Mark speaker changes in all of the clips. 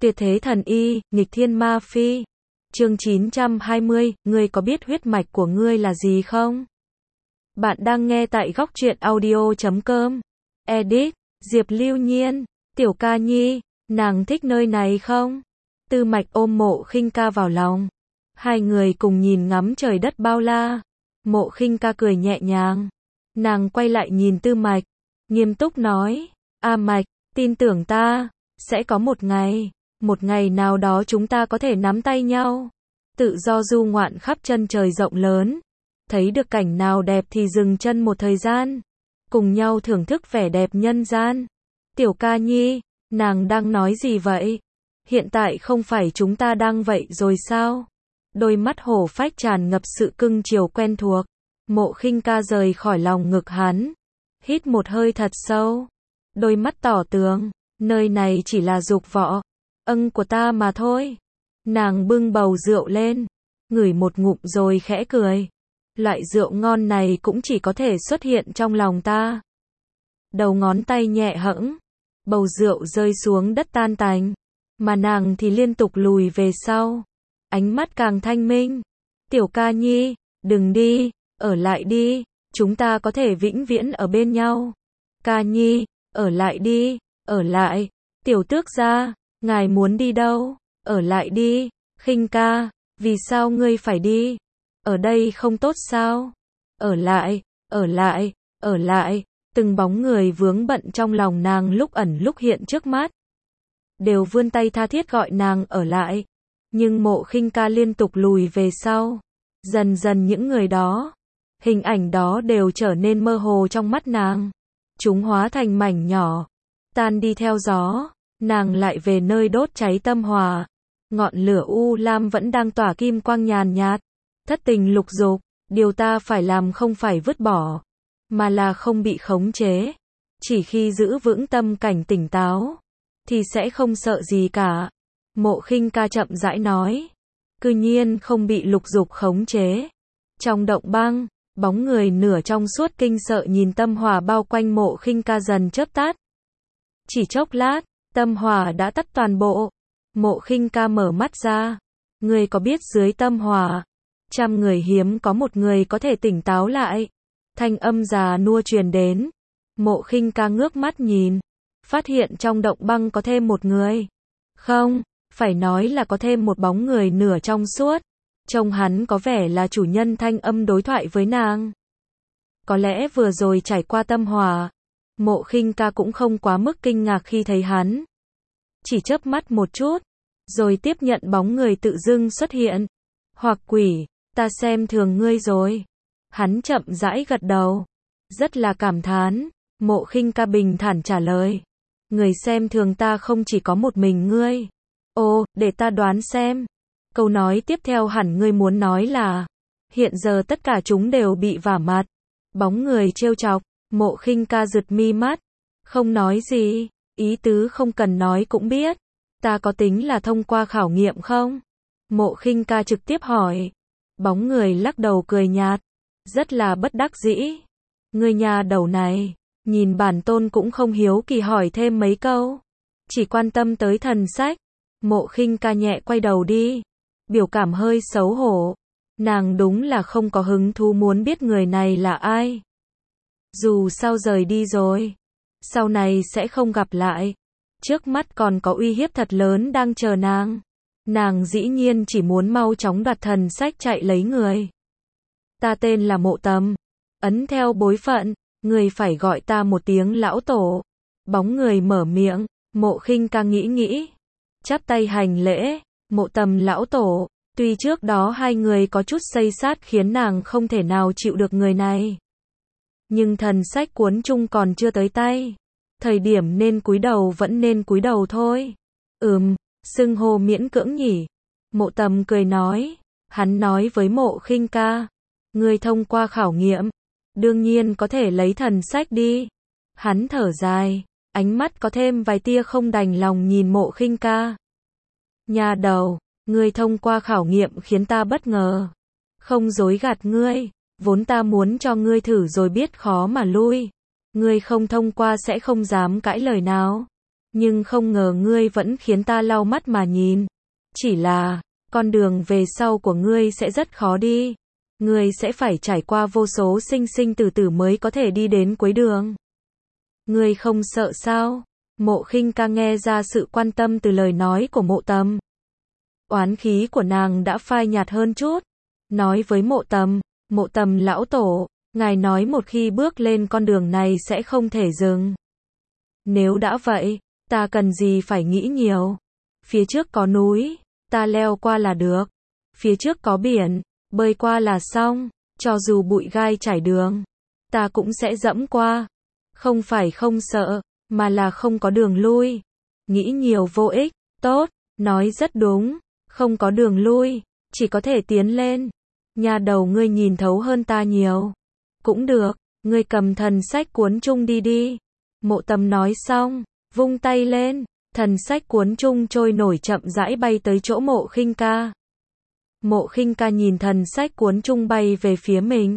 Speaker 1: Tuyệt thế thần y, nghịch thiên ma phi. Chương 920, ngươi có biết huyết mạch của ngươi là gì không? Bạn đang nghe tại góc truyện audio.com. Edit, Diệp Lưu Nhiên, Tiểu Ca Nhi, nàng thích nơi này không? Tư Mạch ôm Mộ Khinh Ca vào lòng. Hai người cùng nhìn ngắm trời đất bao la. Mộ Khinh Ca cười nhẹ nhàng. Nàng quay lại nhìn Tư Mạch, nghiêm túc nói, A Mạch, tin tưởng ta, sẽ có một ngày nào đó chúng ta có thể nắm tay nhau, tự do du ngoạn khắp chân trời rộng lớn, thấy được cảnh nào đẹp thì dừng chân một thời gian, cùng nhau thưởng thức vẻ đẹp nhân gian. Tiểu Ca Nhi, nàng đang nói gì vậy? Hiện tại không phải chúng ta đang vậy rồi sao? Đôi mắt hổ phách tràn ngập sự cưng chiều quen thuộc. Mộ Khinh Ca rời khỏi lòng ngực hắn, hít một hơi thật sâu, đôi mắt tỏ tường, nơi này chỉ là dục vọng của ta mà thôi. Nàng bưng bầu rượu lên, ngửi một ngụm rồi khẽ cười. Loại rượu ngon này cũng chỉ có thể xuất hiện trong lòng ta. Đầu ngón tay nhẹ hẫng, bầu rượu rơi xuống đất tan tành, mà nàng thì liên tục lùi về sau, ánh mắt càng thanh minh. Tiểu Ca Nhi, đừng đi, ở lại đi, chúng ta có thể vĩnh viễn ở bên nhau. Ca Nhi, ở lại đi, ở lại. Tiểu Tước gia, ngài muốn đi đâu? Ở lại đi. Khinh Ca, vì sao ngươi phải đi? Ở đây không tốt sao? Ở lại, ở lại, ở lại. Từng bóng người vướng bận trong lòng nàng lúc ẩn lúc hiện trước mắt, đều vươn tay tha thiết gọi nàng ở lại. Nhưng Mộ Khinh Ca liên tục lùi về sau. Dần dần những người đó, hình ảnh đó đều trở nên mơ hồ trong mắt nàng. Chúng hóa thành mảnh nhỏ, tan đi theo gió. Nàng lại về nơi đốt cháy tâm hỏa. Ngọn lửa u lam vẫn đang tỏa kim quang nhàn nhạt. Thất tình lục dục, điều ta phải làm không phải vứt bỏ, mà là không bị khống chế. Chỉ khi giữ vững tâm cảnh tỉnh táo, thì sẽ không sợ gì cả. Mộ Khinh Ca chậm rãi nói. Cư nhiên không bị lục dục khống chế. Trong động băng, bóng người nửa trong suốt kinh sợ nhìn tâm hỏa bao quanh Mộ Khinh Ca dần chớp tắt. Chỉ chốc lát, tâm hỏa đã tắt toàn bộ. Mộ Khinh Ca mở mắt ra. Ngươi có biết dưới tâm hỏa, 100 người hiếm có một người có thể tỉnh táo lại. Thanh âm già nua truyền đến. Mộ Khinh Ca ngước mắt nhìn, phát hiện trong động băng có thêm một người. Không, phải nói là có thêm một bóng người nửa trong suốt. Trông hắn có vẻ là chủ nhân thanh âm đối thoại với nàng. Có lẽ vừa rồi trải qua tâm hỏa, Mộ Khinh Ca cũng không quá mức kinh ngạc khi thấy hắn. Chỉ chớp mắt một chút, rồi tiếp nhận bóng người tự dưng xuất hiện. Hoặc quỷ, ta xem thường ngươi rồi. Hắn chậm rãi gật đầu, rất là cảm thán. Mộ Khinh Ca bình thản trả lời. Người xem thường ta không chỉ có một mình ngươi. Ồ, để ta đoán xem. Câu nói tiếp theo hẳn ngươi muốn nói là, hiện giờ tất cả chúng đều bị vả mặt. Bóng người trêu chọc. Mộ Khinh Ca giật mi mắt, không nói gì. Ý tứ không cần nói cũng biết. Ta có tính là thông qua khảo nghiệm không? Mộ Khinh Ca trực tiếp hỏi. Bóng người lắc đầu cười nhạt, rất là bất đắc dĩ. Ngươi nhà đầu này, nhìn bản tôn cũng không hiếu kỳ hỏi thêm mấy câu, chỉ quan tâm tới thần sách. Mộ Khinh Ca nhẹ quay đầu đi, biểu cảm hơi xấu hổ. Nàng đúng là không có hứng thú muốn biết người này là ai. Dù sao rời đi rồi, sau này sẽ không gặp lại. Trước mắt còn có uy hiếp thật lớn đang chờ nàng. Nàng dĩ nhiên chỉ muốn mau chóng đoạt thần sách chạy lấy người. Ta tên là Mộ Tầm. Ấn theo bối phận, người phải gọi ta một tiếng lão tổ. Bóng người mở miệng. Mộ Khinh Ca nghĩ, chắp tay hành lễ. Mộ Tầm lão tổ. Tuy trước đó hai người có chút xây xát khiến nàng không thể nào chịu được người này, nhưng thần sách cuốn chung còn chưa tới tay. Thời điểm nên cúi đầu vẫn nên cúi đầu thôi. Xưng hô miễn cưỡng nhỉ. Mộ Tầm cười nói. Hắn nói với Mộ Khinh Ca. Ngươi thông qua khảo nghiệm, đương nhiên có thể lấy thần sách đi. Hắn thở dài, ánh mắt có thêm vài tia không đành lòng nhìn Mộ Khinh Ca. Nhà đầu, ngươi thông qua khảo nghiệm khiến ta bất ngờ. Không dối gạt ngươi, vốn ta muốn cho ngươi thử rồi biết khó mà lui. Ngươi không thông qua sẽ không dám cãi lời nào. Nhưng không ngờ ngươi vẫn khiến ta lau mắt mà nhìn. Chỉ là, con đường về sau của ngươi sẽ rất khó đi. Ngươi sẽ phải trải qua vô số sinh sinh tử tử mới có thể đi đến cuối đường. Ngươi không sợ sao? Mộ Khinh Ca nghe ra sự quan tâm từ lời nói của Mộ Tầm. Oán khí của nàng đã phai nhạt hơn chút. Nói với Mộ Tầm lão tổ, ngài nói một khi bước lên con đường này sẽ không thể dừng. Nếu đã vậy, ta cần gì phải nghĩ nhiều. Phía trước có núi, ta leo qua là được. Phía trước có biển, bơi qua là xong. Cho dù bụi gai trải đường, ta cũng sẽ dẫm qua. Không phải không sợ, mà là không có đường lui. Nghĩ nhiều vô ích. Tốt, nói rất đúng. Không có đường lui, chỉ có thể tiến lên. Nha đầu ngươi nhìn thấu hơn ta nhiều. Cũng được, ngươi cầm thần sách cuốn chung đi đi. Mộ Tầm nói xong, vung tay lên, thần sách cuốn chung trôi nổi chậm rãi bay tới chỗ Mộ Khinh Ca. Mộ Khinh Ca nhìn thần sách cuốn chung bay về phía mình.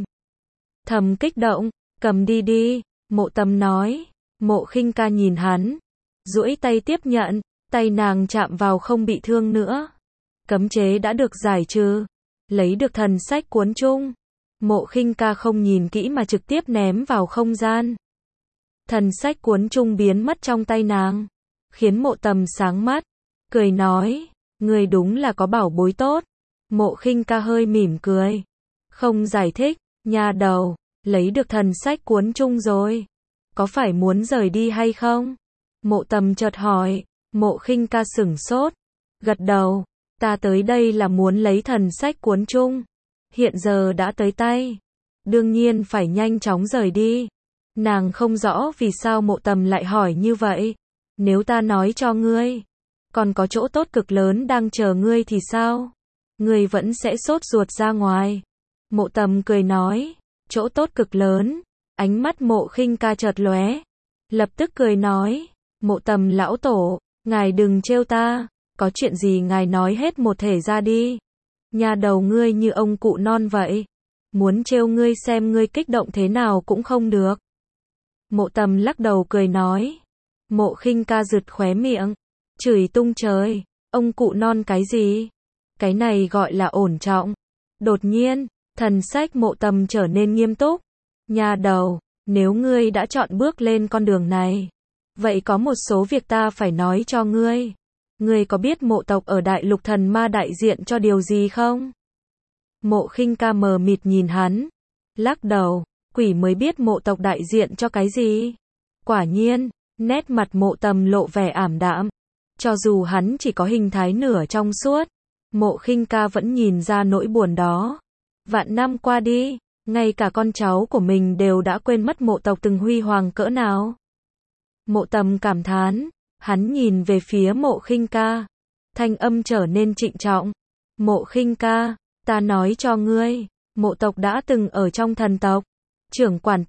Speaker 1: Thầm kích động, cầm đi đi, Mộ Tầm nói. Mộ Khinh Ca nhìn hắn, duỗi tay tiếp nhận, tay nàng chạm vào không bị thương nữa. Cấm chế đã được giải trừ, lấy được thần sách cuốn chung. Mộ Khinh Ca không nhìn kỹ mà trực tiếp ném vào không gian. Thần sách cuốn chung biến mất trong tay nàng, khiến Mộ Tầm sáng mắt, cười nói, ngươi đúng là có bảo bối tốt. Mộ Khinh Ca hơi mỉm cười, không giải thích, nha đầu, lấy được thần sách cuốn chung rồi, có phải muốn rời đi hay không? Mộ Tầm chợt hỏi. Mộ Khinh Ca sửng sốt, gật đầu, ta tới đây là muốn lấy thần sách cuốn chung, hiện giờ đã tới tay, đương nhiên phải nhanh chóng rời đi. Nàng không rõ vì sao Mộ Tầm lại hỏi như vậy. Nếu ta nói cho ngươi, còn có chỗ tốt cực lớn đang chờ ngươi thì sao? Ngươi vẫn sẽ sốt ruột ra ngoài. Mộ Tầm cười nói, chỗ tốt cực lớn. Ánh mắt Mộ Khinh Ca chợt lóe, lập tức cười nói, Mộ Tầm lão tổ, ngài đừng trêu ta, có chuyện gì ngài nói hết một thể ra đi. Nhà đầu ngươi như ông cụ non vậy, muốn trêu ngươi xem ngươi kích động thế nào cũng không được. Mộ Tầm lắc đầu cười nói. Mộ Khinh Ca giật khóe miệng, chửi tung trời, ông cụ non cái gì? Cái này gọi là ổn trọng. Đột nhiên, thần sắc Mộ Tầm trở nên nghiêm túc. Nhà đầu, nếu ngươi đã chọn bước lên con đường này, vậy có một số việc ta phải nói cho ngươi. Ngươi có biết mộ tộc ở Đại Lục Thần Ma đại diện cho điều gì không? Mộ Khinh Ca mờ mịt nhìn hắn, lắc đầu, quỷ mới biết mộ tộc đại diện cho cái gì. Quả nhiên, nét mặt Mộ Tầm lộ vẻ ảm đạm. Cho dù hắn chỉ có hình thái nửa trong suốt, Mộ Khinh Ca vẫn nhìn ra nỗi buồn đó. Vạn năm qua đi, ngay cả con cháu của mình đều đã quên mất mộ tộc từng huy hoàng cỡ nào. Mộ Tầm cảm thán, hắn nhìn về phía Mộ Khinh Ca, thanh âm trở nên trịnh trọng. Mộ Khinh Ca, ta nói cho ngươi, mộ tộc đã từng ở trong thần tộc. Trưởng quản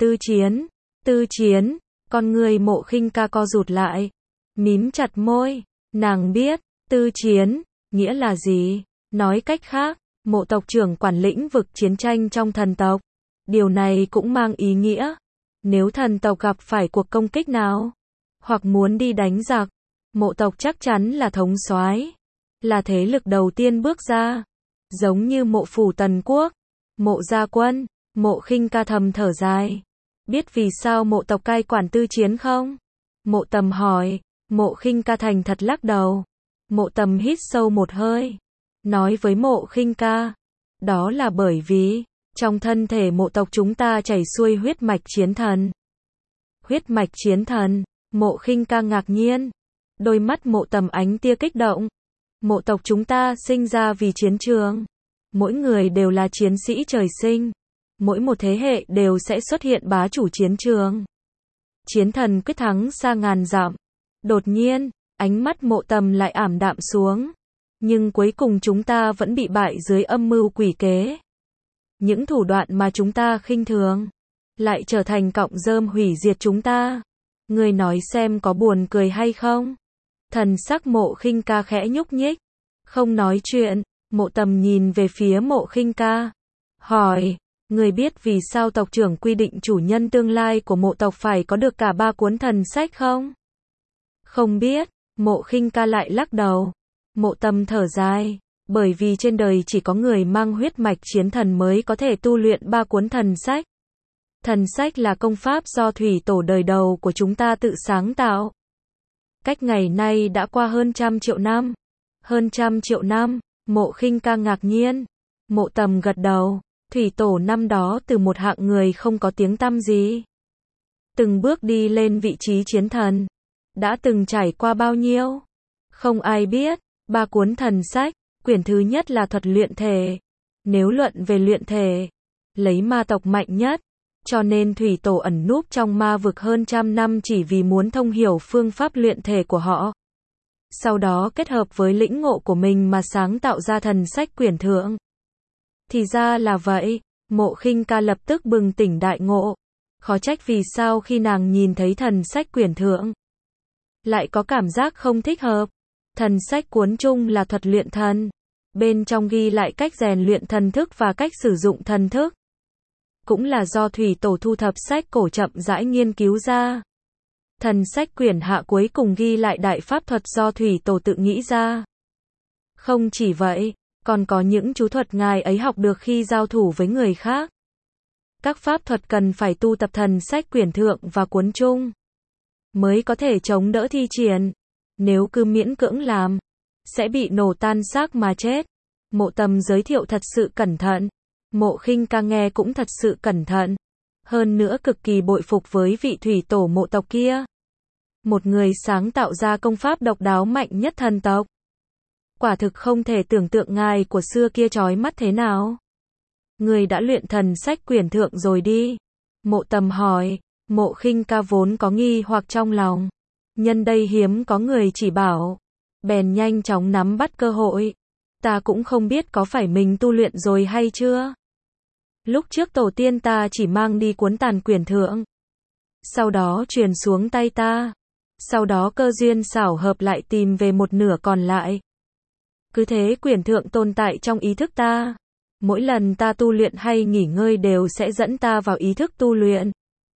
Speaker 1: Tư Chiến, con người Mộ Khinh Ca co rụt lại, mím chặt môi, nàng biết, Tư Chiến, nghĩa là gì? Nói cách khác, mộ tộc trưởng quản lĩnh vực chiến tranh trong thần tộc. Điều này cũng mang ý nghĩa, nếu thần tộc gặp phải cuộc công kích nào, hoặc muốn đi đánh giặc, mộ tộc chắc chắn là thống soái, là thế lực đầu tiên bước ra. Giống như Mộ phủ Tần Quốc, Mộ gia quân. Mộ Khinh Ca thầm thở dài. Biết vì sao mộ tộc cai quản Tư Chiến không? Mộ Tầm hỏi. Mộ Khinh Ca thành thật lắc đầu. Mộ Tầm hít sâu một hơi, nói với Mộ Khinh Ca, đó là bởi vì trong thân thể mộ tộc chúng ta chảy xuôi huyết mạch chiến thần. Huyết mạch chiến thần? Mộ Khinh Ca ngạc nhiên, đôi mắt Mộ Tầm ánh tia kích động. Mộ tộc chúng ta sinh ra vì chiến trường, mỗi người đều là chiến sĩ trời sinh, mỗi một thế hệ đều sẽ xuất hiện bá chủ chiến trường. Chiến thần quyết thắng xa ngàn dặm. Đột nhiên, ánh mắt Mộ Tầm lại ảm đạm xuống. Nhưng cuối cùng chúng ta vẫn bị bại dưới âm mưu quỷ kế. Những thủ đoạn mà chúng ta khinh thường, lại trở thành cọng rơm hủy diệt chúng ta. Ngươi nói xem có buồn cười hay không? Thần sắc Mộ Khinh Ca khẽ nhúc nhích, không nói chuyện. Mộ Tầm nhìn về phía Mộ Khinh Ca, hỏi, ngươi biết vì sao tộc trưởng quy định chủ nhân tương lai của mộ tộc phải có được cả 3 cuốn thần sách không? Không biết, Mộ Khinh Ca lại lắc đầu. Mộ Tâm thở dài, bởi vì trên đời chỉ có người mang huyết mạch chiến thần mới có thể tu luyện 3 cuốn thần sách. Thần sách là công pháp do thủy tổ đời đầu của chúng ta tự sáng tạo. Cách ngày nay đã qua hơn 100 triệu năm. Hơn 100 triệu năm, Mộ Khinh Ca ngạc nhiên. Mộ Tâm gật đầu, thủy tổ năm đó từ một hạng người không có tiếng tăm gì, từng bước đi lên vị trí chiến thần. Đã từng trải qua bao nhiêu? Không ai biết. 3 cuốn thần sách, quyển thứ nhất là thuật luyện thể. Nếu luận về luyện thể, lấy ma tộc mạnh nhất, cho nên thủy tổ ẩn núp trong ma vực hơn 100 năm chỉ vì muốn thông hiểu phương pháp luyện thể của họ. Sau đó kết hợp với lĩnh ngộ của mình mà sáng tạo ra thần sách quyển thượng. Thì ra là vậy, Mộ Khinh Ca lập tức bừng tỉnh đại ngộ. Khó trách vì sao khi nàng nhìn thấy thần sách quyển thượng, lại có cảm giác không thích hợp. Thần sách cuốn chung là thuật luyện thần. Bên trong ghi lại cách rèn luyện thần thức và cách sử dụng thần thức. Cũng là do thủy tổ thu thập sách cổ chậm rãi nghiên cứu ra. Thần sách quyển hạ cuối cùng ghi lại đại pháp thuật do thủy tổ tự nghĩ ra. Không chỉ vậy, còn có những chú thuật ngài ấy học được khi giao thủ với người khác. Các pháp thuật cần phải tu tập thần sách quyển thượng và cuốn chung mới có thể chống đỡ thi triển. Nếu cứ miễn cưỡng làm, sẽ bị nổ tan xác mà chết. Mộ Tâm giới thiệu thật sự cẩn thận. Mộ Khinh Ca nghe cũng thật sự cẩn thận. Hơn nữa cực kỳ bội phục với vị thủy tổ mộ tộc kia. Một người sáng tạo ra công pháp độc đáo mạnh nhất thần tộc. Quả thực không thể tưởng tượng ngài của xưa kia chói mắt thế nào. Người đã luyện thần sách quyển thượng rồi đi. Mộ Tâm hỏi. Mộ Khinh Ca vốn có nghi hoặc trong lòng. Nhân đây hiếm có người chỉ bảo. Bèn nhanh chóng nắm bắt cơ hội. Ta cũng không biết có phải mình tu luyện rồi hay chưa. Lúc trước tổ tiên ta chỉ mang đi cuốn tàn quyển thượng. Sau đó truyền xuống tay ta. Sau đó cơ duyên xảo hợp lại tìm về một nửa còn lại. Cứ thế quyển thượng tồn tại trong ý thức ta. Mỗi lần ta tu luyện hay nghỉ ngơi đều sẽ dẫn ta vào ý thức tu luyện.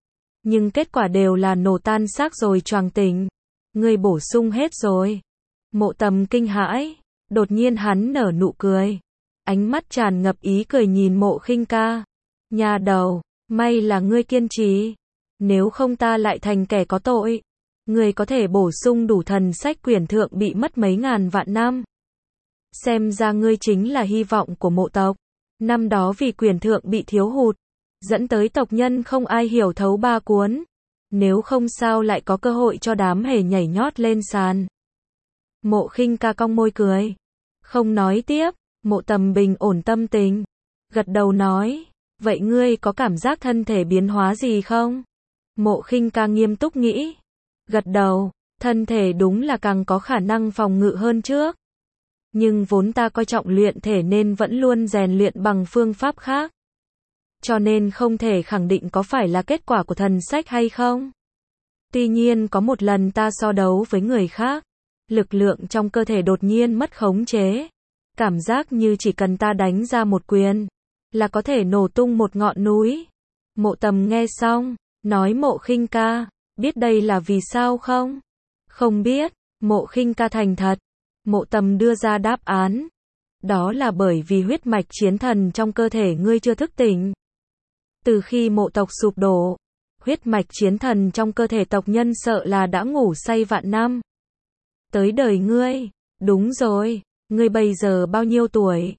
Speaker 1: Nhưng kết quả đều là nổ tan xác rồi choàng tỉnh. Ngươi bổ sung hết rồi. Mộ Tâm kinh hãi. Đột nhiên hắn nở nụ cười. Ánh mắt tràn ngập ý cười nhìn Mộ Khinh Ca. Nhà đầu, may là ngươi kiên trì. Nếu không ta lại thành kẻ có tội. Ngươi có thể bổ sung đủ thần sách quyển thượng bị mất mấy ngàn vạn năm. Xem ra ngươi chính là hy vọng của mộ tộc. Năm đó vì quyển thượng bị thiếu hụt, dẫn tới tộc nhân không ai hiểu thấu 3 cuốn. Nếu không sao lại có cơ hội cho đám hề nhảy nhót lên sàn. Mộ Khinh Ca cong môi cười. Không nói tiếp. Mộ Tâm bình ổn tâm tình. Gật đầu nói. Vậy ngươi có cảm giác thân thể biến hóa gì không? Mộ Khinh Ca nghiêm túc nghĩ. Gật đầu. Thân thể đúng là càng có khả năng phòng ngự hơn trước. Nhưng vốn ta coi trọng luyện thể nên vẫn luôn rèn luyện bằng phương pháp khác. Cho nên không thể khẳng định có phải là kết quả của thần sách hay không. Tuy nhiên có một lần ta so đấu với người khác. Lực lượng trong cơ thể đột nhiên mất khống chế. Cảm giác như chỉ cần ta đánh ra một quyền, là có thể nổ tung một ngọn núi. Mộ Tâm nghe xong, nói Mộ Khinh Ca, biết đây là vì sao không? Không biết. Mộ Khinh Ca thành thật. Mộ Tâm đưa ra đáp án. Đó là bởi vì huyết mạch chiến thần trong cơ thể ngươi chưa thức tỉnh. Từ khi mộ tộc sụp đổ, huyết mạch chiến thần trong cơ thể tộc nhân sợ là đã ngủ say vạn năm. Tới đời ngươi, đúng rồi, ngươi bây giờ bao nhiêu tuổi?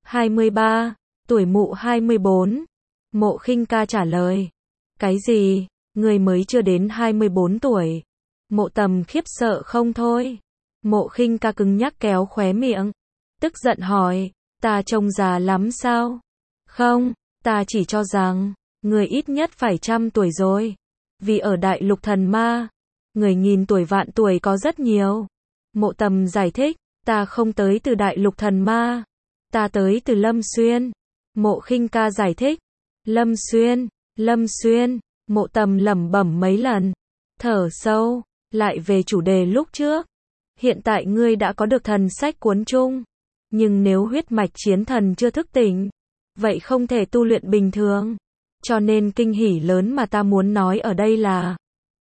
Speaker 1: 23, tuổi mụ 24. Mộ Khinh Ca trả lời. Cái gì? Ngươi mới chưa đến 24 tuổi. Mộ Tâm khiếp sợ không thôi. Mộ Khinh Ca cứng nhắc kéo khóe miệng. Tức giận hỏi, ta trông già lắm sao? Không, ta chỉ cho rằng, người ít nhất phải 100 tuổi rồi. Vì ở đại lục thần ma, người nghìn tuổi vạn tuổi có rất nhiều. Mộ Tâm giải thích, ta không tới từ đại lục thần ma. Ta tới từ Lâm Xuyên. Mộ Khinh Ca giải thích. Lâm Xuyên, Lâm Xuyên. Mộ Tâm lẩm bẩm mấy lần. Thở sâu, lại về chủ đề lúc trước. Hiện tại ngươi đã có được thần sách cuốn chung. Nhưng nếu huyết mạch chiến thần chưa thức tỉnh, vậy không thể tu luyện bình thường. Cho nên kinh hỉ lớn mà ta muốn nói ở đây là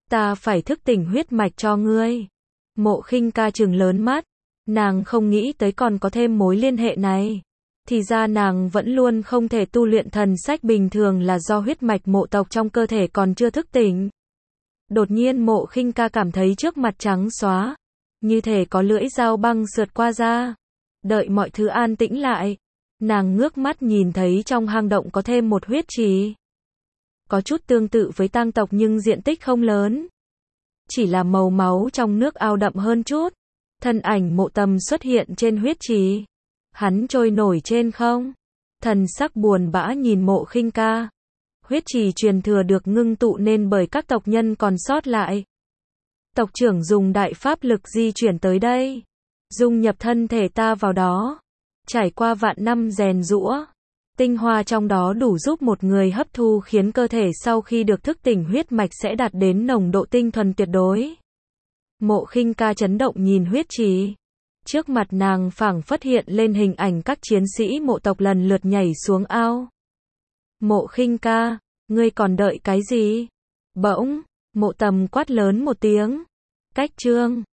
Speaker 1: ta phải thức tỉnh huyết mạch cho ngươi. Mộ Khinh Ca trừng lớn mắt, nàng không nghĩ tới còn có thêm mối liên hệ này. Thì ra nàng vẫn luôn không thể tu luyện thần sách bình thường là do huyết mạch mộ tộc trong cơ thể còn chưa thức tỉnh. Đột nhiên Mộ Khinh Ca cảm thấy trước mặt trắng xóa, như thể có lưỡi dao băng sượt qua da. Đợi mọi thứ an tĩnh lại, nàng ngước mắt nhìn thấy trong hang động có thêm một huyết trì. Có chút tương tự với tang tộc nhưng diện tích không lớn. Chỉ là màu máu trong nước ao đậm hơn chút. Thân ảnh Mộ Tầm xuất hiện trên huyết trì. Hắn trôi nổi trên không. Thần sắc buồn bã nhìn Mộ Khinh Ca. Huyết trì truyền thừa được ngưng tụ nên bởi các tộc nhân còn sót lại. Tộc trưởng dùng đại pháp lực di chuyển tới đây, dung nhập thân thể ta vào đó. Trải qua vạn năm rèn giũa, tinh hoa trong đó đủ giúp một người hấp thu khiến cơ thể sau khi được thức tỉnh huyết mạch sẽ đạt đến nồng độ tinh thuần tuyệt đối. Mộ Khinh Ca chấn động nhìn huyết trì. Trước mặt nàng phảng phất hiện lên hình ảnh các chiến sĩ mộ tộc lần lượt nhảy xuống ao. Mộ Khinh Ca, ngươi còn đợi cái gì? Bỗng, Mộ Tầm quát lớn một tiếng. Cách chương